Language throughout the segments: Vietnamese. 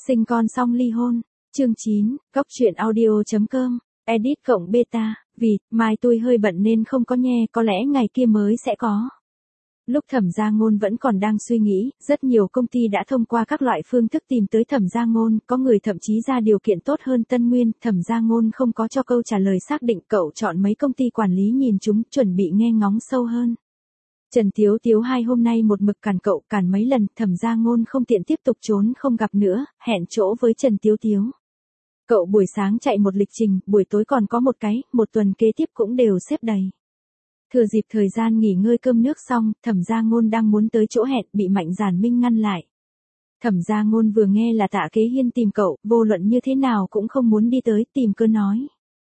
Sinh con xong ly hôn. Chương 9, Góc truyện audio.com, edit cộng beta, vì, mai tôi hơi bận nên không có nghe, có lẽ ngày kia mới sẽ có. Lúc Thẩm Gia Ngôn vẫn còn đang suy nghĩ, rất nhiều công ty đã thông qua các loại phương thức tìm tới Thẩm Gia Ngôn, có người thậm chí ra điều kiện tốt hơn Tân Nguyên, Thẩm Gia Ngôn không có cho câu trả lời xác định, cậu chọn mấy công ty quản lý nhìn chúng, chuẩn bị nghe ngóng sâu hơn. Trần Tiếu Tiếu hai hôm nay một mực cản cậu, cản mấy lần, Thẩm Gia Ngôn không tiện tiếp tục trốn không gặp nữa, hẹn chỗ với Trần Tiếu Tiếu. Cậu buổi sáng chạy một lịch trình, buổi tối còn có một tuần kế tiếp cũng đều xếp đầy. Thừa dịp thời gian nghỉ ngơi cơm nước xong, Thẩm Gia Ngôn đang muốn tới chỗ hẹn, bị Mạnh Giản Minh ngăn lại. Thẩm Gia Ngôn vừa nghe là Tạ Kế Hiên tìm cậu, vô luận như thế nào cũng không muốn đi tới, tìm cơ nói.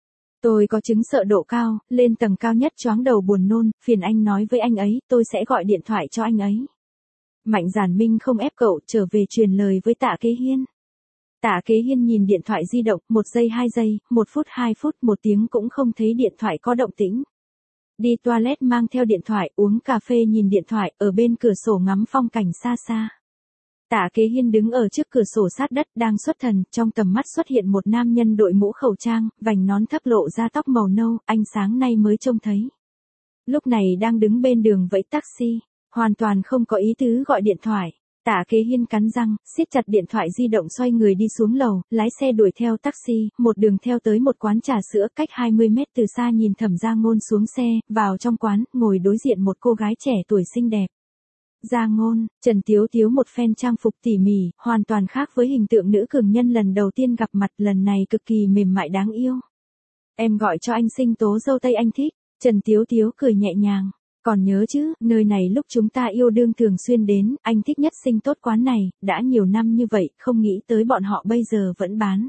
Tôi có chứng sợ độ cao, lên tầng cao nhất choáng đầu buồn nôn, phiền anh nói với anh ấy, tôi sẽ gọi điện thoại cho anh ấy. Mạnh Giản Minh không ép cậu, trở về truyền lời với Tạ Kế Hiên. Tạ Kế Hiên nhìn điện thoại di động, 1 giây 2 giây, 1 phút 2 phút, 1 tiếng cũng không thấy điện thoại có động tĩnh. Đi toilet mang theo điện thoại, uống cà phê nhìn điện thoại, ở bên cửa sổ ngắm phong cảnh xa xa. Tạ Kế Hiên đứng ở trước cửa sổ sát đất, đang xuất thần, trong tầm mắt xuất hiện một nam nhân đội mũ khẩu trang, vành nón thấp lộ ra tóc màu nâu, anh sáng nay mới trông thấy. Lúc này đang đứng bên đường vẫy taxi, hoàn toàn không có ý tứ gọi điện thoại. Tạ Kế Hiên cắn răng, siết chặt điện thoại di động xoay người đi xuống lầu, lái xe đuổi theo taxi, một đường theo tới một quán trà sữa cách 20 mét từ xa nhìn Thẩm Gia Ngôn xuống xe, vào trong quán, ngồi đối diện một cô gái trẻ tuổi xinh đẹp. Gia Ngôn, Trần Tiếu Tiếu một phen trang phục tỉ mỉ, hoàn toàn khác với hình tượng nữ cường nhân lần đầu tiên gặp mặt, lần này cực kỳ mềm mại đáng yêu. Em gọi cho anh sinh tố dâu tây anh thích, Trần Tiếu Tiếu cười nhẹ nhàng. Còn nhớ chứ, nơi này lúc chúng ta yêu đương thường xuyên đến, anh thích nhất sinh tốt quán này, đã nhiều năm như vậy, không nghĩ tới bọn họ bây giờ vẫn bán.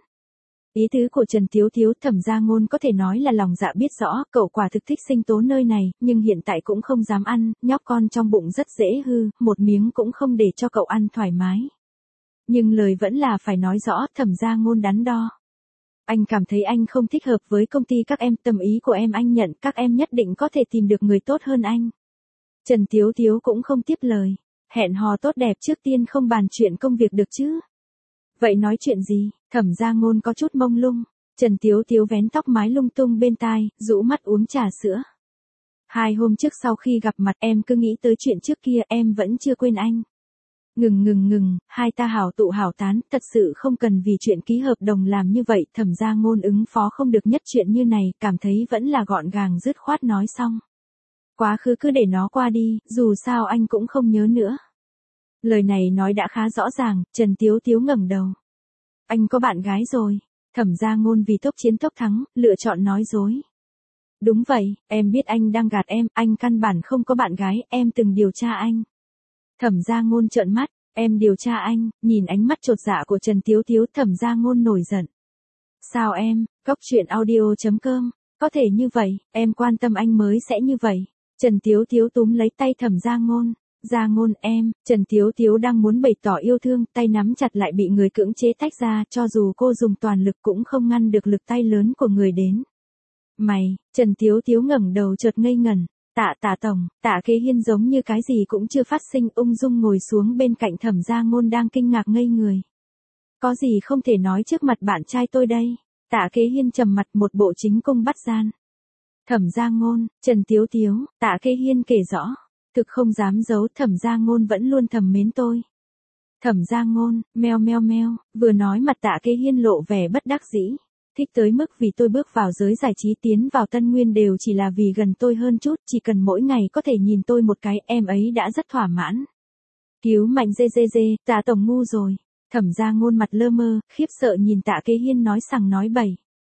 Ý tứ của Trần Tiếu Tiếu, Thẩm Gia Ngôn có thể nói là lòng dạ biết rõ, cậu quả thực thích sinh tố nơi này, nhưng hiện tại cũng không dám ăn, nhóc con trong bụng rất dễ hư, một miếng cũng không để cho cậu ăn thoải mái. Nhưng lời vẫn là phải nói rõ, Thẩm Gia Ngôn đắn đo. Anh cảm thấy anh không thích hợp với công ty các em, tâm ý của em anh nhận, các em nhất định có thể tìm được người tốt hơn anh. Trần Tiếu Tiếu cũng không tiếp lời. Hẹn hò tốt đẹp trước tiên không bàn chuyện công việc được chứ. Vậy nói chuyện gì? Thẩm Gia Ngôn có chút mông lung. Trần Tiếu Tiếu vén tóc mái lung tung bên tai, rũ mắt uống trà sữa. 2 hôm trước sau khi gặp mặt em cứ nghĩ tới chuyện trước kia, em vẫn chưa quên anh. Ngừng, hai ta hảo tụ hảo tán, thật sự không cần vì chuyện ký hợp đồng làm như vậy, Thẩm Gia Ngôn ứng phó không được nhất chuyện như này, cảm thấy vẫn là gọn gàng dứt khoát nói xong. Quá khứ cứ để nó qua đi, dù sao anh cũng không nhớ nữa. Lời này nói đã khá rõ ràng, Trần Tiếu Tiếu ngẩng đầu. Anh có bạn gái rồi. Thẩm Gia Ngôn vì tốc chiến tốc thắng, lựa chọn nói dối. Đúng vậy, em biết anh đang gạt em, anh căn bản không có bạn gái, em từng điều tra anh. Thẩm Gia Ngôn trợn mắt, em điều tra anh, nhìn ánh mắt chột dạ của Trần Tiếu Tiếu, Thẩm Gia Ngôn nổi giận. Sao em, Góc truyện audio.com, có thể như vậy, em quan tâm anh mới sẽ như vậy. Trần Tiếu Tiếu túm lấy tay Thẩm Gia Ngôn. Gia Ngôn em, Trần Tiếu Tiếu đang muốn bày tỏ yêu thương, tay nắm chặt lại bị người cưỡng chế tách ra, cho dù cô dùng toàn lực cũng không ngăn được lực tay lớn của người đến. Mày, Trần Tiếu Tiếu ngẩng đầu chợt ngây ngẩn. Tạ tổng, Tạ Kế Hiên giống như cái gì cũng chưa phát sinh, ung dung ngồi xuống bên cạnh Thẩm Gia Ngôn đang kinh ngạc ngây người. Có gì không thể nói trước mặt bạn trai tôi đây? Tạ Kế Hiên trầm mặt, một bộ chính cung bắt gian. Thẩm Gia Ngôn, Trần Tiếu Tiếu, Tạ Kế Hiên kể rõ. Thực không dám giấu, Thẩm Gia Ngôn vẫn luôn thầm mến tôi. Thẩm Gia Ngôn, meo, vừa nói mặt Tạ Kế Hiên lộ vẻ bất đắc dĩ. Thích tới mức vì tôi bước vào giới giải trí tiến vào Tân Nguyên đều chỉ là vì gần tôi hơn chút, chỉ cần mỗi ngày có thể nhìn tôi một cái, em ấy đã rất thỏa mãn. Cứu Mạnh dê, Tạ tổng ngu rồi. Thẩm Gia Ngôn mặt lơ mơ, khiếp sợ nhìn Tạ Kế Hiên nói sằng nói bậy.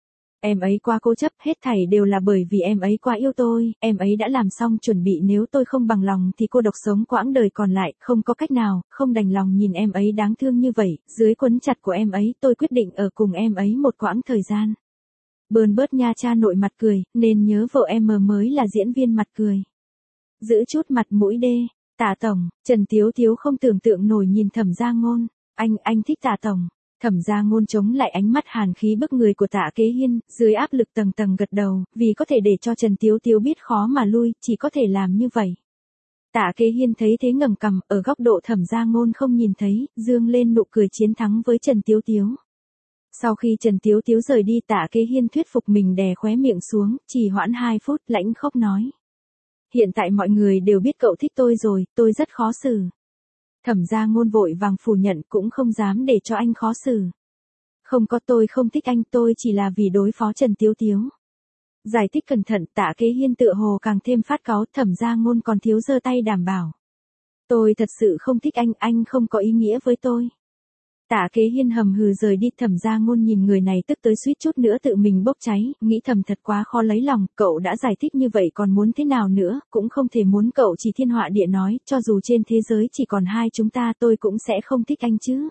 Em ấy quá cố chấp, hết thảy đều là bởi vì em ấy quá yêu tôi, em ấy đã làm xong chuẩn bị nếu tôi không bằng lòng thì cô độc sống quãng đời còn lại, không có cách nào, không đành lòng nhìn em ấy đáng thương như vậy, dưới quấn chặt của em ấy tôi quyết định ở cùng em ấy một quãng thời gian. Bơn bớt nha cha nội mặt cười, nên nhớ vợ em mới là diễn viên mặt cười. Giữ chút mặt mũi đê, Tạ tổng, Trần Tiếu Tiếu không tưởng tượng nổi nhìn Thẩm Gia Ngôn, anh thích Tạ tổng. Thẩm Gia Ngôn chống lại ánh mắt hàn khí bức người của Tạ Kế Hiên, dưới áp lực tầng tầng gật đầu, vì có thể để cho Trần Tiếu Tiếu biết khó mà lui, chỉ có thể làm như vậy. Tạ Kế Hiên thấy thế ngẩng cằm, ở góc độ Thẩm Gia Ngôn không nhìn thấy, dương lên nụ cười chiến thắng với Trần Tiếu Tiếu. Sau khi Trần Tiếu Tiếu rời đi, Tạ Kế Hiên thuyết phục mình đè khóe miệng xuống, trì hoãn 2 phút, lãnh khốc nói. Hiện tại mọi người đều biết cậu thích tôi rồi, tôi rất khó xử. Thẩm Gia Ngôn vội vàng phủ nhận, cũng không dám để cho anh khó xử. Không có, tôi không thích anh, tôi chỉ là vì đối phó Trần Tiếu Tiếu. Giải thích cẩn thận, Tạ Kế Hiên tựa hồ càng thêm phát cáu, Thẩm Gia Ngôn còn thiếu giơ tay đảm bảo. Tôi thật sự không thích anh không có ý nghĩa với tôi. Tạ Kế Hiên hầm hừ rời đi. Thẩm Gia Ngôn nhìn người này tức tới suýt chút nữa tự mình bốc cháy, nghĩ thầm thật quá khó lấy lòng, cậu đã giải thích như vậy còn muốn thế nào nữa, cũng không thể muốn cậu chỉ thiên họa địa nói, cho dù trên thế giới chỉ còn hai chúng ta tôi cũng sẽ không thích anh chứ.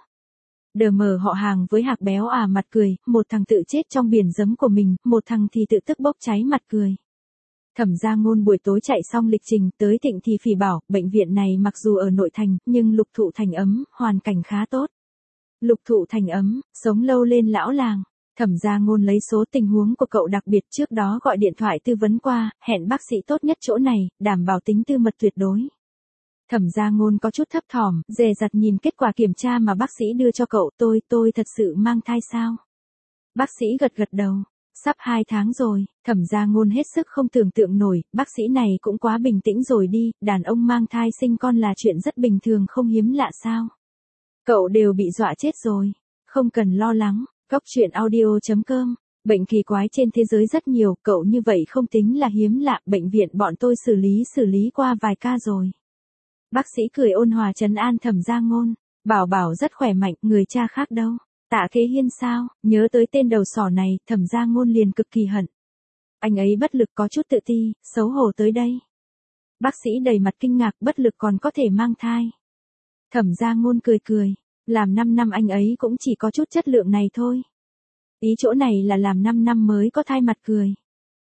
Đờ mờ họ hàng với Hạc Béo mặt cười, một thằng tự chết trong biển giấm của mình, một thằng thì tự tức bốc cháy mặt cười. Thẩm Gia Ngôn buổi tối chạy xong lịch trình, tới Thịnh thì phỉ bảo, bệnh viện này mặc dù ở nội thành, nhưng Lục Thụ Thành ấm, hoàn cảnh khá tốt. Lục Thụ Thành ấm, sống lâu lên lão làng. Thẩm Gia Ngôn lấy số tình huống của cậu đặc biệt trước đó gọi điện thoại tư vấn qua, hẹn bác sĩ tốt nhất chỗ này, đảm bảo tính tư mật tuyệt đối. Thẩm Gia Ngôn có chút thấp thỏm, dè dặt nhìn kết quả kiểm tra mà bác sĩ đưa cho cậu, tôi thật sự mang thai sao? Bác sĩ gật gật đầu, sắp 2 tháng rồi. Thẩm Gia Ngôn hết sức không tưởng tượng nổi, bác sĩ này cũng quá bình tĩnh rồi đi, đàn ông mang thai sinh con là chuyện rất bình thường không hiếm lạ sao? Cậu đều bị dọa chết rồi, không cần lo lắng. Góc truyện audio.com. Bệnh kỳ quái trên thế giới rất nhiều, cậu như vậy không tính là hiếm lạ, bệnh viện bọn tôi xử lý qua vài ca rồi. Bác sĩ cười ôn hòa trấn an Thẩm Gia Ngôn, bảo rất khỏe mạnh, người cha khác đâu? Tạ Kế Hiên sao? Nhớ tới tên đầu sỏ này, Thẩm Gia Ngôn liền cực kỳ hận. Anh ấy bất lực, có chút tự ti, xấu hổ tới đây. Bác sĩ đầy mặt kinh ngạc, bất lực còn có thể mang thai. Thẩm Gia Ngôn cười, làm 5 năm anh ấy cũng chỉ có chút chất lượng này thôi. Ý chỗ này là làm 5 năm mới có thai, mặt cười.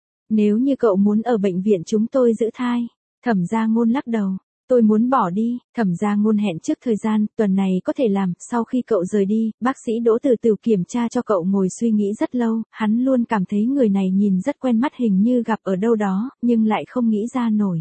Nếu như cậu muốn ở bệnh viện chúng tôi giữ thai. Thẩm Gia Ngôn lắc đầu. Tôi muốn bỏ đi. Thẩm Gia Ngôn hẹn trước thời gian, tuần này có thể làm. Sau khi cậu rời đi, bác sĩ Đỗ từ từ kiểm tra cho cậu, ngồi suy nghĩ rất lâu. Hắn luôn cảm thấy người này nhìn rất quen mắt, hình như gặp ở đâu đó, nhưng lại không nghĩ ra nổi.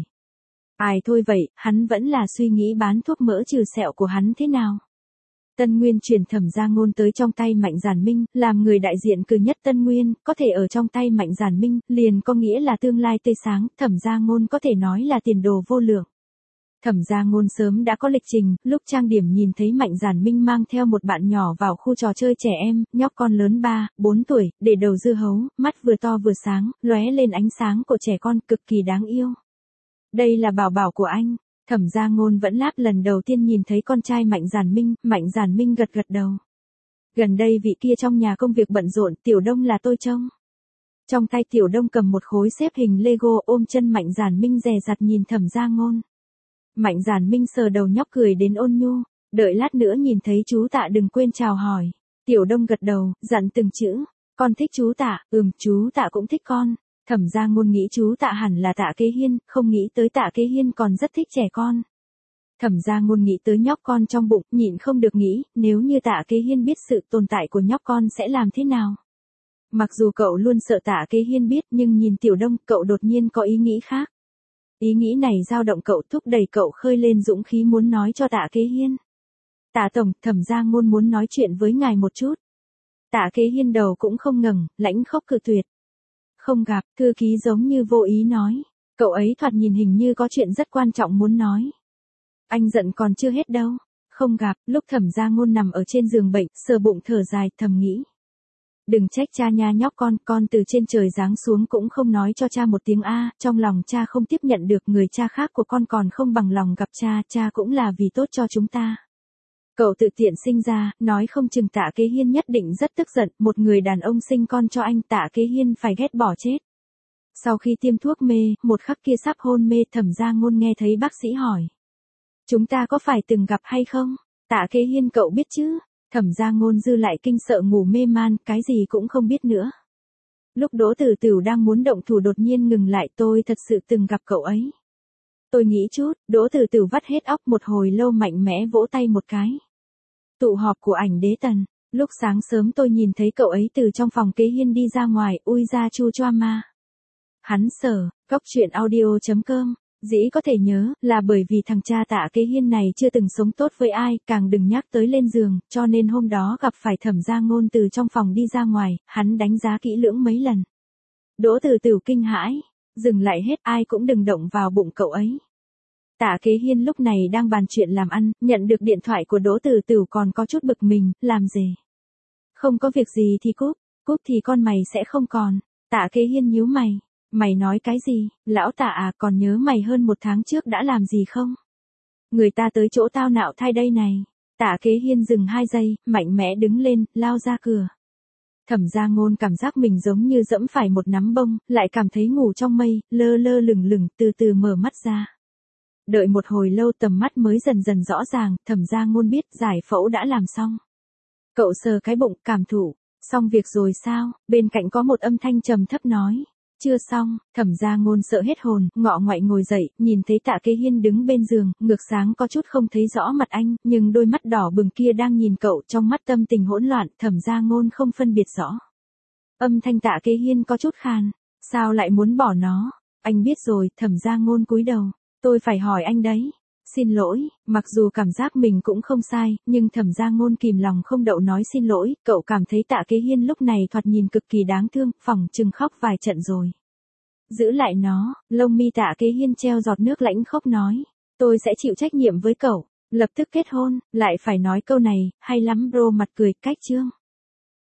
Ai thôi vậy, hắn vẫn là suy nghĩ bán thuốc mỡ trừ sẹo của hắn thế nào. Tân Nguyên chuyển Thẩm Gia Ngôn tới trong tay Mạnh Giản Minh, làm người đại diện cử nhất Tân Nguyên, có thể ở trong tay Mạnh Giản Minh, liền có nghĩa là tương lai tươi sáng, Thẩm Gia Ngôn có thể nói là tiền đồ vô lượng. Thẩm Gia Ngôn sớm đã có lịch trình, lúc trang điểm nhìn thấy Mạnh Giản Minh mang theo một bạn nhỏ vào khu trò chơi trẻ em, nhóc con lớn 3, 4 tuổi, để đầu dưa hấu, mắt vừa to vừa sáng, lóe lên ánh sáng của trẻ con, cực kỳ đáng yêu. Đây là bảo bảo của anh. Thẩm Gia Ngôn vẫn láp lần đầu tiên nhìn thấy con trai Mạnh Giản Minh gật gật đầu. Gần đây vị kia trong nhà công việc bận rộn, Tiểu Đông là tôi trông. Trong tay Tiểu Đông cầm một khối xếp hình Lego, ôm chân Mạnh Giản Minh dè dặt nhìn Thẩm Gia Ngôn. Mạnh Giản Minh sờ đầu nhóc cười đến ôn nhu, đợi lát nữa nhìn thấy chú Tạ đừng quên chào hỏi. Tiểu Đông gật đầu, dặn từng chữ, con thích chú Tạ, chú Tạ cũng thích con. Thẩm Gia Ngôn nghĩ chú Tạ hẳn là Tạ Kế Hiên, không nghĩ tới Tạ Kế Hiên còn rất thích trẻ con. Thẩm Gia Ngôn nghĩ tới nhóc con trong bụng, nhịn không được nghĩ, nếu như Tạ Kế Hiên biết sự tồn tại của nhóc con sẽ làm thế nào. Mặc dù cậu luôn sợ Tạ Kế Hiên biết, nhưng nhìn Tiểu Đông, cậu đột nhiên có ý nghĩ khác. Ý nghĩ này dao động cậu, thúc đẩy cậu khơi lên dũng khí muốn nói cho Tạ Kế Hiên. Tạ tổng, Thẩm Gia Ngôn muốn nói chuyện với ngài một chút. Tạ Kế Hiên đầu cũng không ngẩng, lãnh khốc cự tuyệt. Không gặp, thư ký giống như vô ý nói. Cậu ấy thoạt nhìn hình như có chuyện rất quan trọng muốn nói. Anh giận còn chưa hết đâu. Không gặp, lúc Thẩm Gia Ngôn nằm ở trên giường bệnh, sờ bụng thở dài, thầm nghĩ. Đừng trách cha nha nhóc con từ trên trời giáng xuống cũng không nói cho cha một tiếng a, trong lòng cha không tiếp nhận được, người cha khác của con còn không bằng lòng gặp cha cũng là vì tốt cho chúng ta. Cậu tự tiện sinh ra, nói không chừng Tạ Kế Hiên nhất định rất tức giận, một người đàn ông sinh con cho anh, Tạ Kế Hiên phải ghét bỏ chết. Sau khi tiêm thuốc mê, một khắc kia sắp hôn mê, Thẩm Gia Ngôn nghe thấy bác sĩ hỏi. Chúng ta có phải từng gặp hay không? Tạ Kế Hiên cậu biết chứ? Thẩm Gia Ngôn dư lại kinh sợ ngủ mê man, cái gì cũng không biết nữa. Lúc Đỗ Tử Tử đang muốn động thủ đột nhiên ngừng lại, tôi thật sự từng gặp cậu ấy. Tôi nghĩ chút, Đỗ Tử Tử vắt hết óc, một hồi lâu mạnh mẽ vỗ tay một cái. Tụ họp của Ảnh Đế Tần, lúc sáng sớm tôi nhìn thấy cậu ấy từ trong phòng Kế Hiên đi ra ngoài, ui ra chu choa ma. Hắn sở, góc truyện audio.com Dĩ có thể nhớ, là bởi vì thằng cha Tạ Kế Hiên này chưa từng sống tốt với ai, càng đừng nhắc tới lên giường, cho nên hôm đó gặp phải Thẩm Gia Ngôn từ trong phòng đi ra ngoài, hắn đánh giá kỹ lưỡng mấy lần. Đỗ Tử Tửu kinh hãi, dừng lại hết, ai cũng đừng động vào bụng cậu ấy. Tạ Kế Hiên lúc này đang bàn chuyện làm ăn, nhận được điện thoại của Đỗ Tử Tửu còn có chút bực mình, làm gì? Không có việc gì thì cúp thì con mày sẽ không còn. Tạ Kế Hiên nhíu mày. Mày nói cái gì, lão Tạ à, còn nhớ mày hơn 1 tháng trước đã làm gì không? Người ta tới chỗ tao nạo thai đây này. Tạ Kế Hiên dừng 2 giây, mạnh mẽ đứng lên, lao ra cửa. Thẩm Gia Ngôn cảm giác mình giống như dẫm phải một nắm bông, lại cảm thấy ngủ trong mây, lơ lơ lửng lửng, từ từ mở mắt ra. Đợi một hồi lâu tầm mắt mới dần dần rõ ràng, Thẩm Gia Ngôn biết giải phẫu đã làm xong. Cậu sờ cái bụng, cảm thụ, xong việc rồi sao? Bên cạnh có một âm thanh trầm thấp nói. Chưa xong. Thẩm Gia Ngôn sợ hết hồn, ngọ ngoại ngồi dậy, nhìn thấy Tạ Kế Hiên đứng bên giường, ngược sáng có chút không thấy rõ mặt anh, nhưng đôi mắt đỏ bừng kia đang nhìn cậu, trong mắt tâm tình hỗn loạn, Thẩm Gia Ngôn không phân biệt rõ. Âm thanh Tạ Kế Hiên có chút khàn, sao lại muốn bỏ nó? Anh biết rồi. Thẩm Gia Ngôn cúi đầu, tôi phải hỏi anh đấy. Xin lỗi, mặc dù cảm giác mình cũng không sai, nhưng Thẩm Gia Ngôn kìm lòng không đậu nói xin lỗi, cậu cảm thấy Tạ Kế Hiên lúc này thoạt nhìn cực kỳ đáng thương, phỏng chừng khóc vài trận rồi. Giữ lại nó, lông mi Tạ Kế Hiên treo giọt nước lãnh khốc nói, tôi sẽ chịu trách nhiệm với cậu, lập tức kết hôn, lại phải nói câu này, hay lắm bro mặt cười, cách chương.